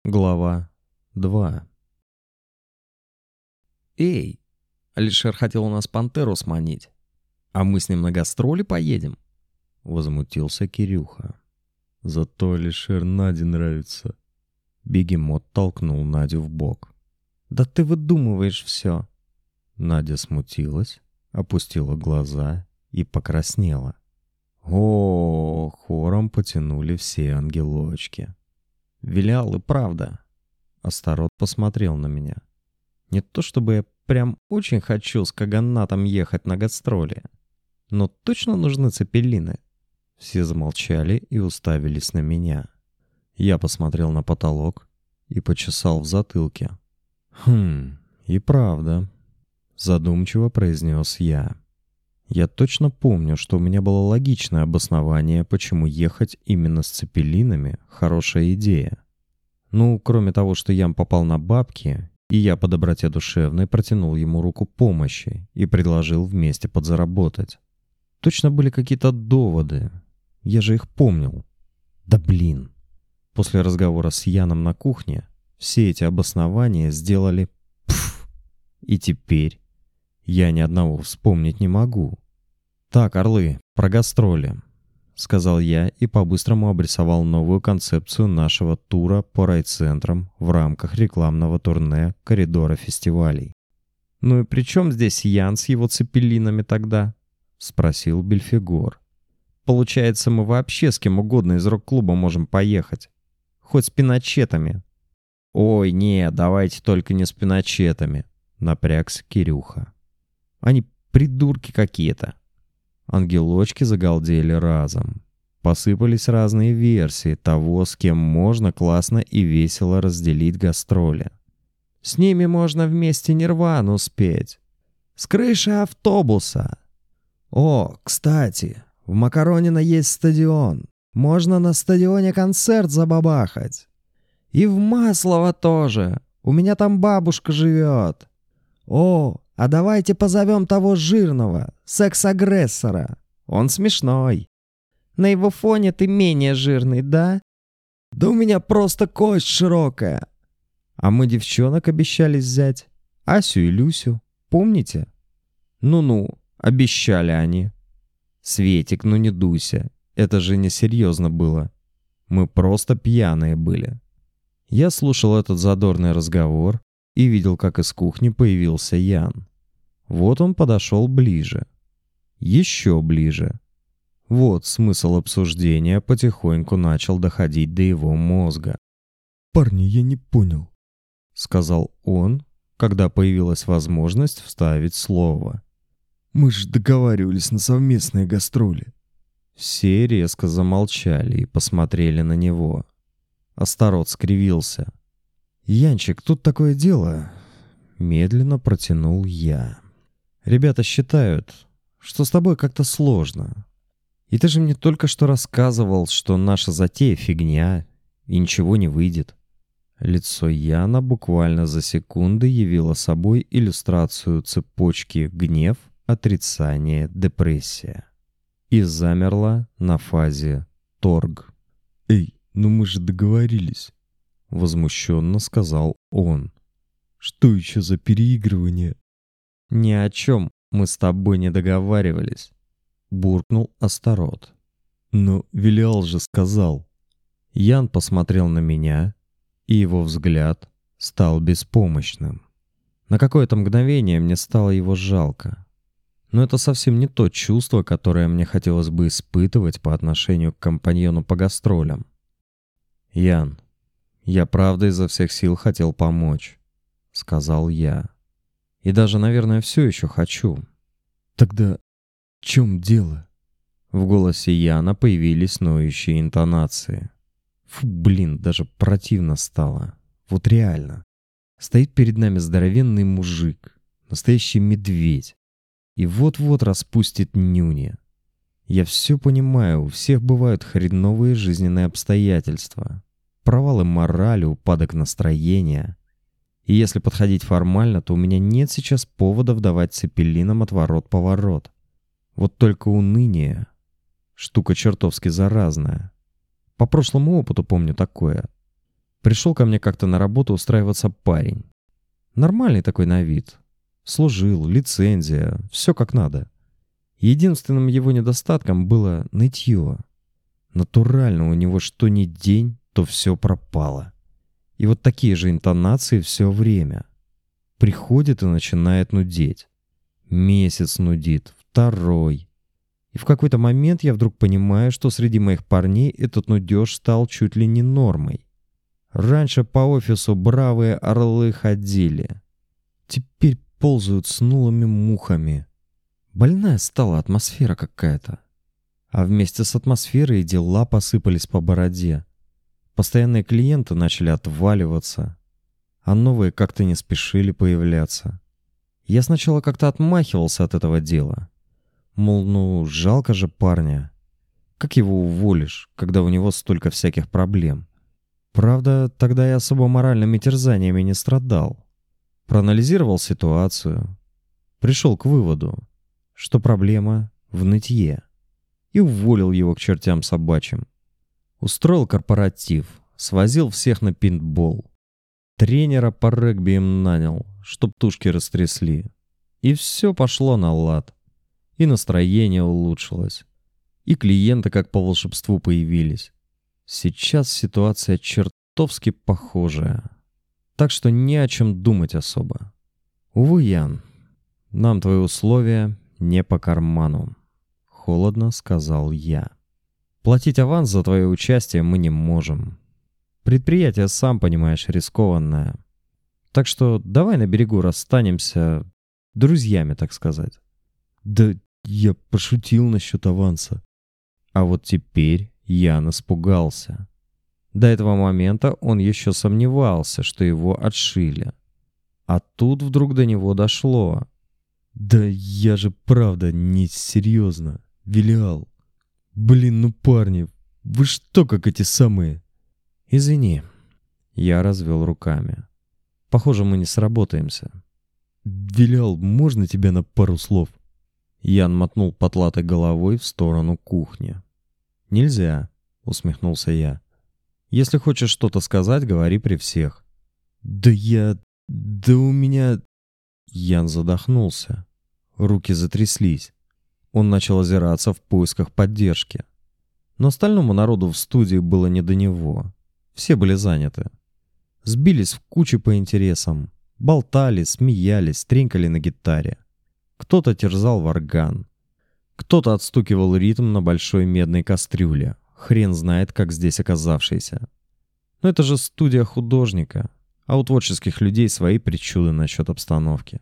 Глава 2. «Эй, Алишер хотел у нас пантеру сманить, а мы с ним на гастроли поедем?» Возмутился Кирюха. «Зато Алишер Наде нравится». Бегемот толкнул Надю в бок. «Да ты выдумываешь все!» Надя смутилась, опустила глаза и покраснела. О, хором потянули все ангелочки. «Вилял и правда». Астарот посмотрел на меня. «Не то чтобы я прям очень хочу с Каганатом ехать на гастроли, но точно нужны цепелины». Все замолчали и уставились на меня. Я посмотрел на потолок и почесал в затылке. И правда», — задумчиво произнес я. «Я точно помню, что у меня было логичное обоснование, почему ехать именно с цепелинами — хорошая идея. Ну, кроме того, что Ян попал на бабки, и я по доброте душевной протянул ему руку помощи и предложил вместе подзаработать. Точно были какие-то доводы. Я же их помнил. Да блин. После разговора с Яном на кухне все эти обоснования сделали пф. И теперь я ни одного вспомнить не могу. «Так, орлы, про гастроли», — сказал я и по-быстрому обрисовал новую концепцию нашего тура по райцентрам в рамках рекламного турне коридора фестивалей. «Ну и при чем здесь Ян с его цепелинами тогда?» — спросил Бельфигор. «Получается, мы вообще с кем угодно из рок-клуба можем поехать. Хоть с пиночетами». «Ой, не, давайте только не с пиночетами», — напрягся Кирюха. «Они придурки какие-то». Ангелочки загалдели разом. Посыпались разные версии того, с кем можно классно и весело разделить гастроли. «С ними можно вместе Нирвану спеть. С крыши автобуса. О, кстати, в Макаронино есть стадион. Можно на стадионе концерт забабахать. И в Маслово тоже. У меня там бабушка живет. О, а давайте позовем того жирного, секс-агрессора. Он смешной. На его фоне ты менее жирный, да? Да у меня просто кость широкая. А мы девчонок обещали взять. Асю и Люсю. Помните? Ну-ну, обещали они. Светик, ну не дуйся. Это же несерьезно было. Мы просто пьяные были». Я слушал этот задорный разговор и видел, как из кухни появился Ян. Вот он подошел ближе. Еще ближе. Вот смысл обсуждения потихоньку начал доходить до его мозга. «Парни, я не понял», — сказал он, когда появилась возможность вставить слово. «Мы же договаривались на совместные гастроли». Все резко замолчали и посмотрели на него. Астарот скривился. «Янчик, тут такое дело», — медленно протянул я. «Ребята считают, что с тобой как-то сложно. И ты же мне только что рассказывал, что наша затея фигня, и ничего не выйдет». Лицо Яна буквально за секунды явило собой иллюстрацию цепочки гнев, отрицание, депрессия. И замерло на фазе торг. «Эй, ну мы же договорились», — возмущенно сказал он. «Что еще за переигрывание?» «Ни о чем мы с тобой не договаривались», — буркнул Астарот. «Но Вилиал же сказал». Ян посмотрел на меня, и его взгляд стал беспомощным. На какое-то мгновение мне стало его жалко. Но это совсем не то чувство, которое мне хотелось бы испытывать по отношению к компаньону по гастролям. «Ян, я правда изо всех сил хотел помочь», — сказал я. «И даже, наверное, все еще хочу». «Тогда в чем дело?» В голосе Яна появились ноющие интонации. Фу, блин, даже противно стало. Вот реально. Стоит перед нами здоровенный мужик, настоящий медведь, и вот-вот распустит нюни. Я все понимаю, у всех бывают хреновые жизненные обстоятельства, провалы морали, упадок настроения. И если подходить формально, то у меня нет сейчас повода вдавать цепелинам отворот-поворот. Вот только уныние — штука чертовски заразная. По прошлому опыту помню такое. Пришел ко мне как-то на работу устраиваться парень. Нормальный такой на вид. Служил, лицензия, все как надо. Единственным его недостатком было нытье. Натурально у него что ни день, то все пропало. И вот такие же интонации все время. Приходит и начинает нудеть. Месяц нудит, второй. И в какой-то момент я вдруг понимаю, что среди моих парней этот нудеж стал чуть ли не нормой. Раньше по офису бравые орлы ходили. Теперь ползают с нулыми мухами. Больная стала атмосфера какая-то. А вместе с атмосферой дела посыпались по бороде. Постоянные клиенты начали отваливаться, а новые как-то не спешили появляться. Я сначала как-то отмахивался от этого дела. Мол, ну, жалко же парня. Как его уволишь, когда у него столько всяких проблем? Правда, тогда я особо моральными терзаниями не страдал. Проанализировал ситуацию. Пришел к выводу, что проблема в нытье. И уволил его к чертям собачьим. Устроил корпоратив, свозил всех на пейнтбол. Тренера по регби им нанял, чтоб тушки растрясли. И все пошло на лад. И настроение улучшилось. И клиенты как по волшебству появились. Сейчас ситуация чертовски похожая. Так что не о чем думать особо. Увы, Ян, нам твои условия не по карману. Холодно сказал я. Платить аванс за твое участие мы не можем. Предприятие, сам понимаешь, рискованное. Так что давай на берегу расстанемся друзьями, так сказать. Да я пошутил насчет аванса. А вот теперь Ян испугался. До этого момента он еще сомневался, что его отшили. А тут вдруг до него дошло. Да я же правда не серьезно. Вилиал. Блин, ну парни, вы что, как эти самые? Извини. Я развел руками. Похоже, мы не сработаемся. Вилиал, можно тебя на пару слов? Ян мотнул потлатой головой в сторону кухни. «Нельзя», — усмехнулся я. «Если хочешь что-то сказать, говори при всех». Да у меня...» Ян задохнулся. Руки затряслись. Он начал озираться в поисках поддержки. Но остальному народу в студии было не до него. Все были заняты. Сбились в кучи по интересам. Болтали, смеялись, тренькали на гитаре. Кто-то терзал варган. Кто-то отстукивал ритм на большой медной кастрюле. Хрен знает, как здесь оказавшийся. Но это же студия художника. А у творческих людей свои причуды насчет обстановки.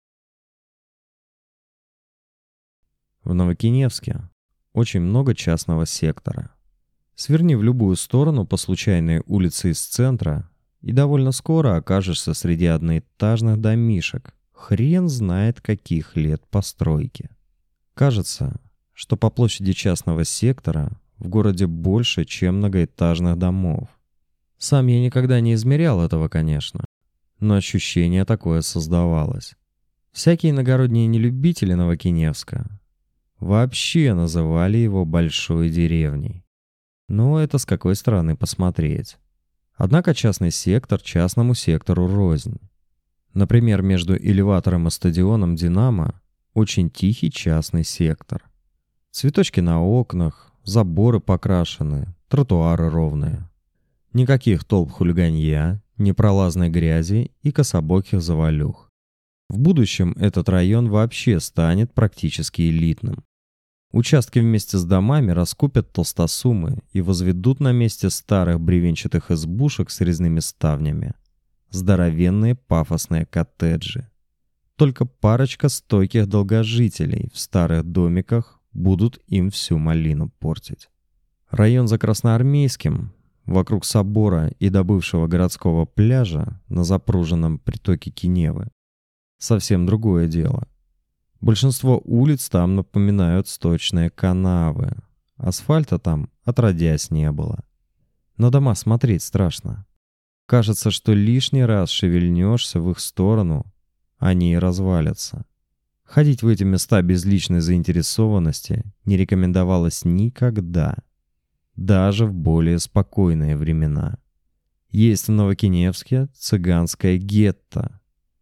В Новокиневске очень много частного сектора. Сверни в любую сторону по случайной улице из центра, и довольно скоро окажешься среди одноэтажных домишек. Хрен знает каких лет постройки. Кажется, что по площади частного сектора в городе больше, чем многоэтажных домов. Сам я никогда не измерял этого, конечно, но ощущение такое создавалось. Всякие иногородние нелюбители Новокиневска вообще называли его большой деревней. Но это с какой стороны посмотреть. Однако частный сектор частному сектору рознь. Например, между элеватором и стадионом «Динамо» очень тихий частный сектор. Цветочки на окнах, заборы покрашены, тротуары ровные. Никаких толп хулиганья, непролазной грязи и кособоких завалюх. В будущем этот район вообще станет практически элитным. Участки вместе с домами раскупят толстосумы и возведут на месте старых бревенчатых избушек с резными ставнями здоровенные пафосные коттеджи. Только парочка стойких долгожителей в старых домиках будут им всю малину портить. Район за Красноармейским, вокруг собора и до бывшего городского пляжа на запруженном притоке Киневы, совсем другое дело. Большинство улиц там напоминают сточные канавы. Асфальта там отродясь не было. На дома смотреть страшно. Кажется, что лишний раз шевельнешься в их сторону, они и развалятся. Ходить в эти места без личной заинтересованности не рекомендовалось никогда, даже в более спокойные времена. Есть в Новокиневске цыганское гетто.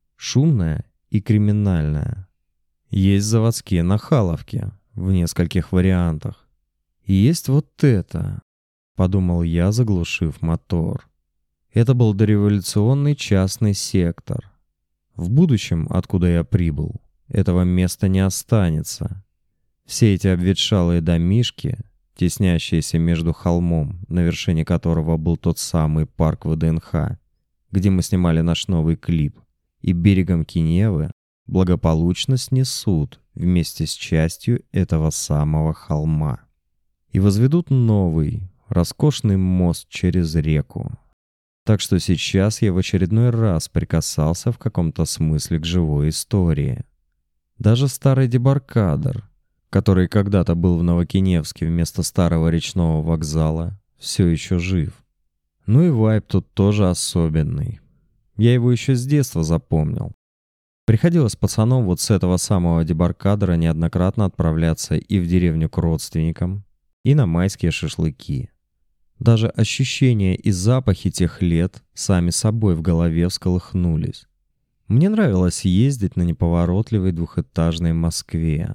Шумное и криминальное. Есть заводские нахаловки в нескольких вариантах. И есть вот это, подумал я, заглушив мотор. Это был дореволюционный частный сектор. В будущем, откуда я прибыл, этого места не останется. Все эти обветшалые домишки, теснящиеся между холмом, на вершине которого был тот самый парк ВДНХ, где мы снимали наш новый клип, и берегом Киневы, благополучно снесут вместе с частью этого самого холма и возведут новый, роскошный мост через реку. Так что сейчас я в очередной раз прикасался в каком-то смысле к живой истории. Даже старый дебаркадер, который когда-то был в Новокиневске вместо старого речного вокзала, все еще жив. Ну и вайб тут тоже особенный. Я его еще с детства запомнил. Приходилось пацаном вот с этого самого дебаркадера неоднократно отправляться и в деревню к родственникам, и на майские шашлыки. Даже ощущения и запахи тех лет сами собой в голове всколыхнулись. Мне нравилось ездить на неповоротливой двухэтажной Москве.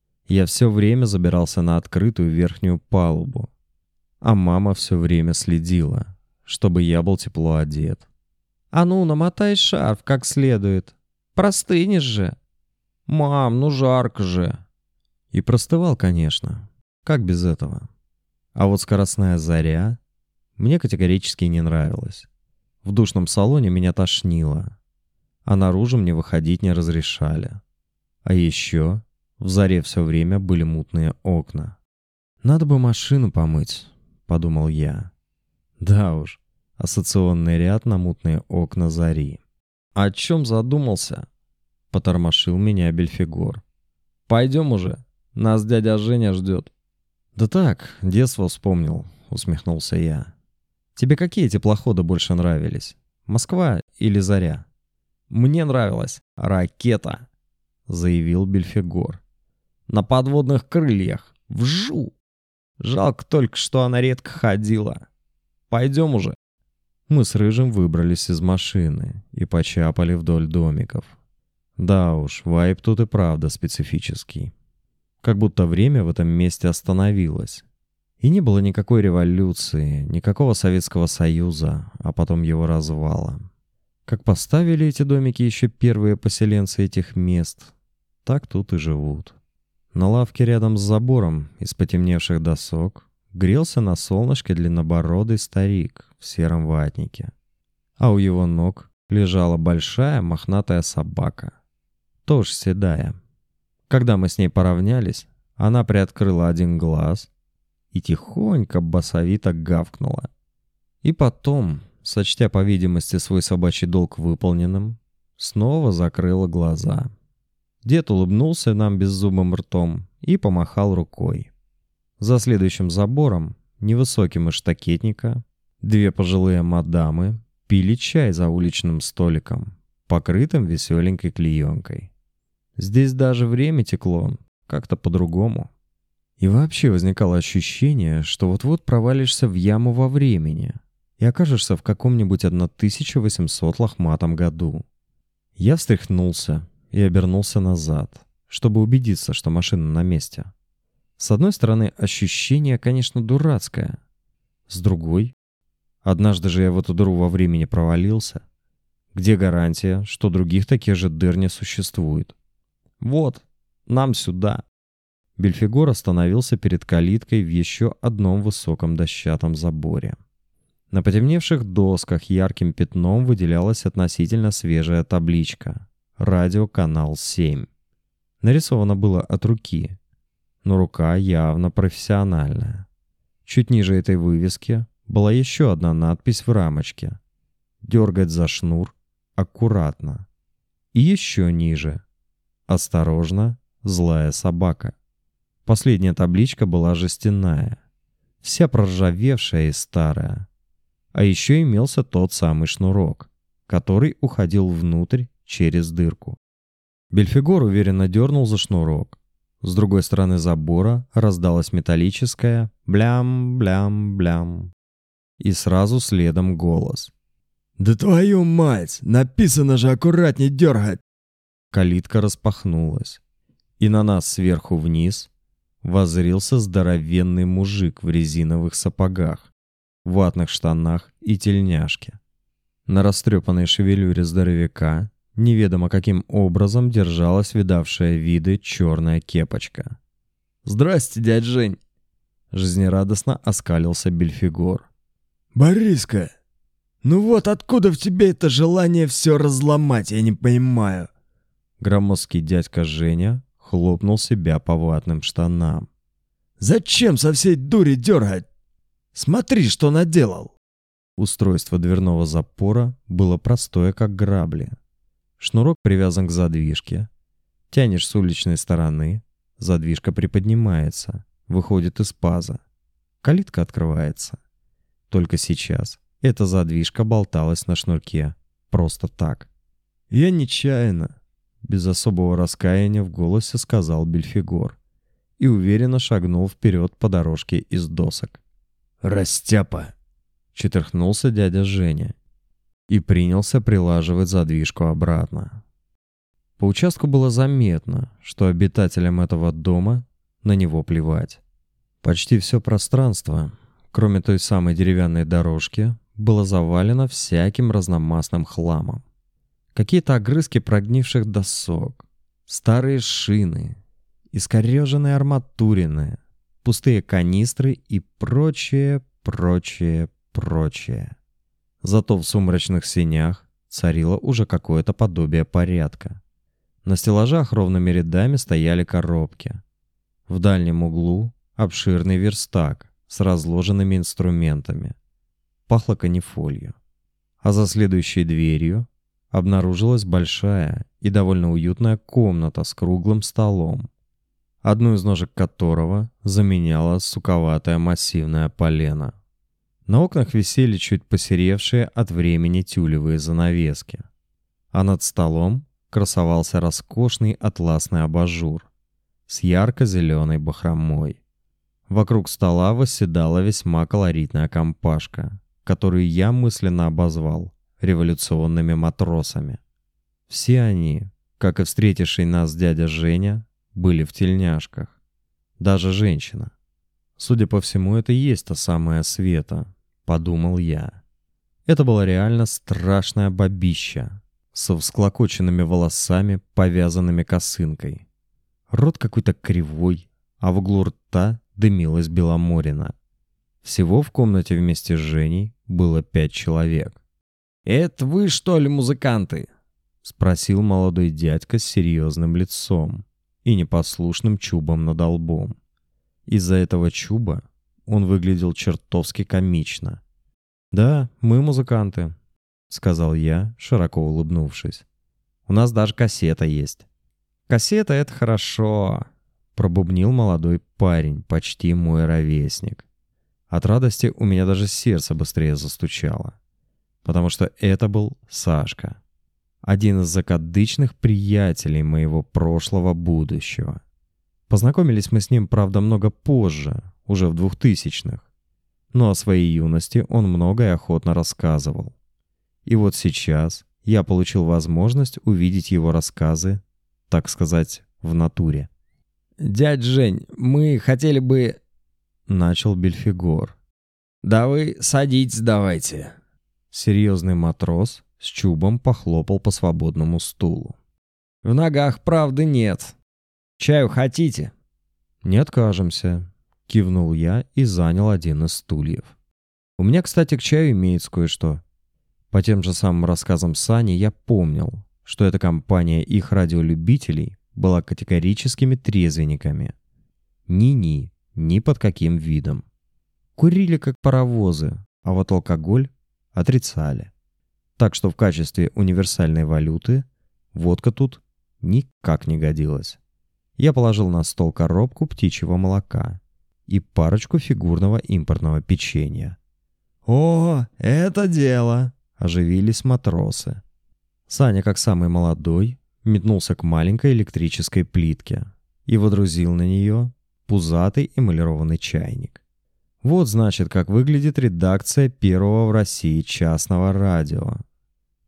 Я все время забирался на открытую верхнюю палубу, а мама все время следила, чтобы я был тепло одет. «А ну, намотай шарф как следует. Простынешь же. Мам, ну жарко же». И простывал, конечно. Как без этого? А вот скоростная заря мне категорически не нравилась. В душном салоне меня тошнило, а наружу мне выходить не разрешали. А еще в заре все время были мутные окна. «Надо бы машину помыть», — подумал я. Да уж, ассоциационный ряд на мутные окна зари. «О чем задумался?» — потормошил меня Бельфигор. «Пойдем уже, нас дядя Женя ждет». «Да так, детство вспомнил», — усмехнулся я. «Тебе какие теплоходы больше нравились? Москва или Заря?» «Мне нравилась ракета», — заявил Бельфигор. «На подводных крыльях. Вжу! Жалко только, что она редко ходила. Пойдем уже». Мы с Рыжим выбрались из машины и почапали вдоль домиков. Да уж, вайб тут и правда специфический. Как будто время в этом месте остановилось. И не было никакой революции, никакого Советского Союза, а потом его развала. Как поставили эти домики еще первые поселенцы этих мест, так тут и живут. На лавке рядом с забором из потемневших досок грелся на солнышке длиннобородый старик в сером ватнике. А у его ног лежала большая мохнатая собака, тоже седая. Когда мы с ней поравнялись, она приоткрыла один глаз и тихонько басовито гавкнула. И потом, сочтя по видимости свой собачий долг выполненным, снова закрыла глаза. Дед улыбнулся нам беззубым ртом и помахал рукой. За следующим забором, невысоким из штакетника, две пожилые мадамы пили чай за уличным столиком, покрытым веселенькой клеенкой. Здесь даже время текло как-то по-другому. И вообще возникало ощущение, что вот-вот провалишься в яму во времени и окажешься в каком-нибудь 1800 лохматом году. Я встряхнулся и обернулся назад, чтобы убедиться, что машина на месте. С одной стороны, ощущение, конечно, дурацкое. С другой, однажды же я в эту дыру во времени провалился. Где гарантия, что других таких же дыр не существует? «Вот, нам сюда». Бельфигор остановился перед калиткой в еще одном высоком дощатом заборе. На потемневших досках ярким пятном выделялась относительно свежая табличка «Радиоканал 7». Нарисовано было от руки, но рука явно профессиональная. Чуть ниже этой вывески была еще одна надпись в рамочке «Дергать за шнур аккуратно». И еще ниже «Осторожно, злая собака». Последняя табличка была жестяная, вся проржавевшая и старая. А еще имелся тот самый шнурок, который уходил внутрь через дырку. Бельфигор уверенно дернул за шнурок. С другой стороны забора раздалось металлическое «блям-блям-блям». И сразу следом голос. «Да твою мать! Написано же аккуратней дергать!» Калитка распахнулась, и на нас сверху вниз воззрился здоровенный мужик в резиновых сапогах, ватных штанах и тельняшке. На растрепанной шевелюре здоровяка неведомо каким образом держалась видавшая виды черная кепочка. «Здрасте, дядь Жень!» Жизнерадостно оскалился Бельфигор. «Бориска, ну вот откуда в тебе это желание все разломать, я не понимаю!» Громоздкий дядька Женя хлопнул себя по ватным штанам. «Зачем со всей дури дергать? Смотри, что наделал!» Устройство дверного запора было простое, как грабли. Шнурок привязан к задвижке. Тянешь с уличной стороны, задвижка приподнимается, выходит из паза. Калитка открывается. Только сейчас эта задвижка болталась на шнурке. Просто так. «Я нечаянно», — без особого раскаяния в голосе сказал Бельфигор и уверенно шагнул вперед по дорожке из досок. «Растяпа!» — чертыхнулся дядя Женя и принялся прилаживать задвижку обратно. По участку было заметно, что обитателям этого дома на него плевать. Почти все пространство, кроме той самой деревянной дорожки, было завалено всяким разномастным хламом. Какие-то огрызки прогнивших досок, старые шины, искореженные арматурины, пустые канистры и прочее. Зато в сумрачных сенях царило уже какое-то подобие порядка. На стеллажах ровными рядами стояли коробки. В дальнем углу обширный верстак с разложенными инструментами. Пахло канифолью. А за следующей дверью обнаружилась большая и довольно уютная комната с круглым столом, одну из ножек которого заменяла суковатое массивное полено. На окнах висели чуть посеревшие от времени тюлевые занавески, а над столом красовался роскошный атласный абажур с ярко-зеленой бахромой. Вокруг стола восседала весьма колоритная компашка, которую я мысленно обозвал революционными матросами. Все они, как и встретивший нас дядя Женя, были в тельняшках. Даже женщина. Судя по всему, это и есть та самая Света, подумал я. Это была реально страшная бабища со всклокоченными волосами, повязанными косынкой. Рот какой-то кривой, а в углу рта дымилась беломорина. Всего в комнате вместе с Женей было 5 человек. «Это вы, что ли, музыканты?» — спросил молодой дядька с серьезным лицом и непослушным чубом над лбом. Из-за этого чуба он выглядел чертовски комично. «Да, мы музыканты», — сказал я, широко улыбнувшись. «У нас даже кассета есть». «Кассета — это хорошо», — пробубнил молодой парень, почти мой ровесник. От радости у меня даже сердце быстрее застучало, потому что это был Сашка, один из закадычных приятелей моего прошлого будущего. Познакомились мы с ним, правда, много позже, уже в 2000-х. Но о своей юности он много и охотно рассказывал. И вот сейчас я получил возможность увидеть его рассказы, так сказать, в натуре. «Дядь Жень, мы хотели бы...» — начал Бельфигор. «Да вы садитесь давайте». Серьезный матрос с чубом похлопал по свободному стулу. «В ногах правды нет. Чаю хотите?» «Не откажемся», — кивнул я и занял один из стульев. «У меня, кстати, к чаю имеется кое-что». По тем же самым рассказам Сани я помнил, что эта компания их радиолюбителей была категорическими трезвенниками. Ни под каким видом. Курили как паровозы, а вот алкоголь отрицали. Так что в качестве универсальной валюты водка тут никак не годилась. Я положил на стол коробку птичьего молока и парочку фигурного импортного печенья. «О, это дело!» — оживились матросы. Саня, как самый молодой, метнулся к маленькой электрической плитке и водрузил на нее пузатый эмалированный чайник. Вот, значит, как выглядит редакция первого в России частного радио,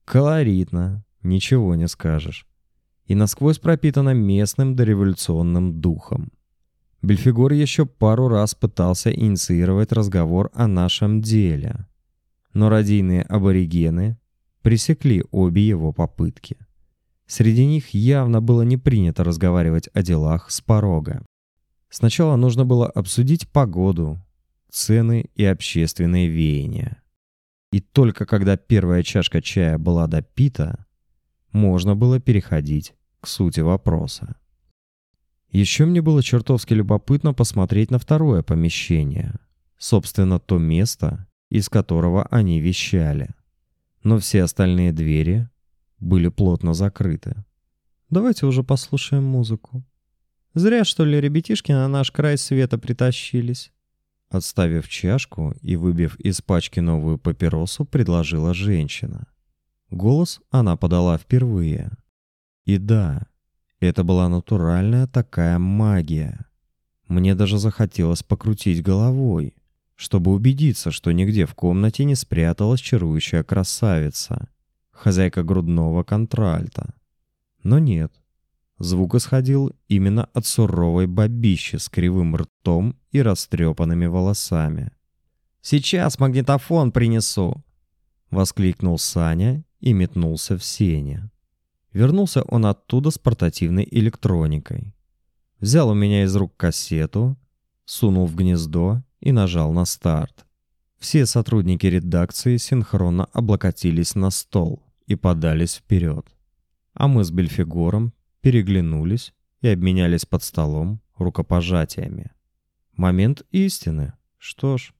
Колоритно, ничего не скажешь. И насквозь пропитано местным дореволюционным духом. Бельфигор еще пару раз пытался инициировать разговор о нашем деле, но радийные аборигены пресекли обе его попытки. Среди них явно было не принято разговаривать о делах с порога. Сначала нужно было обсудить погоду, цены и общественные веяния. И только когда первая чашка чая была допита, можно было переходить к сути вопроса. Еще мне было чертовски любопытно посмотреть на второе помещение, собственно, то место, из которого они вещали. Но все остальные двери были плотно закрыты. «Давайте уже послушаем музыку. Зря, что ли, ребятишки на наш край света притащились». Отставив чашку и выбив из пачки новую папиросу, предложила женщина. Голос она подала впервые. И да, это была натуральная такая магия. Мне даже захотелось покрутить головой, чтобы убедиться, что нигде в комнате не спряталась чарующая красавица, хозяйка грудного контральта. Но нет. Звук исходил именно от суровой бабищи с кривым ртом и растрепанными волосами. «Сейчас магнитофон принесу!» — воскликнул Саня и метнулся в сени. Вернулся он оттуда с портативной электроникой. Взял у меня из рук кассету, сунул в гнездо и нажал на старт. Все сотрудники редакции синхронно облокотились на стол и подались вперед. А мы с Бельфигором переглянулись и обменялись под столом рукопожатиями. Момент истины. Что ж,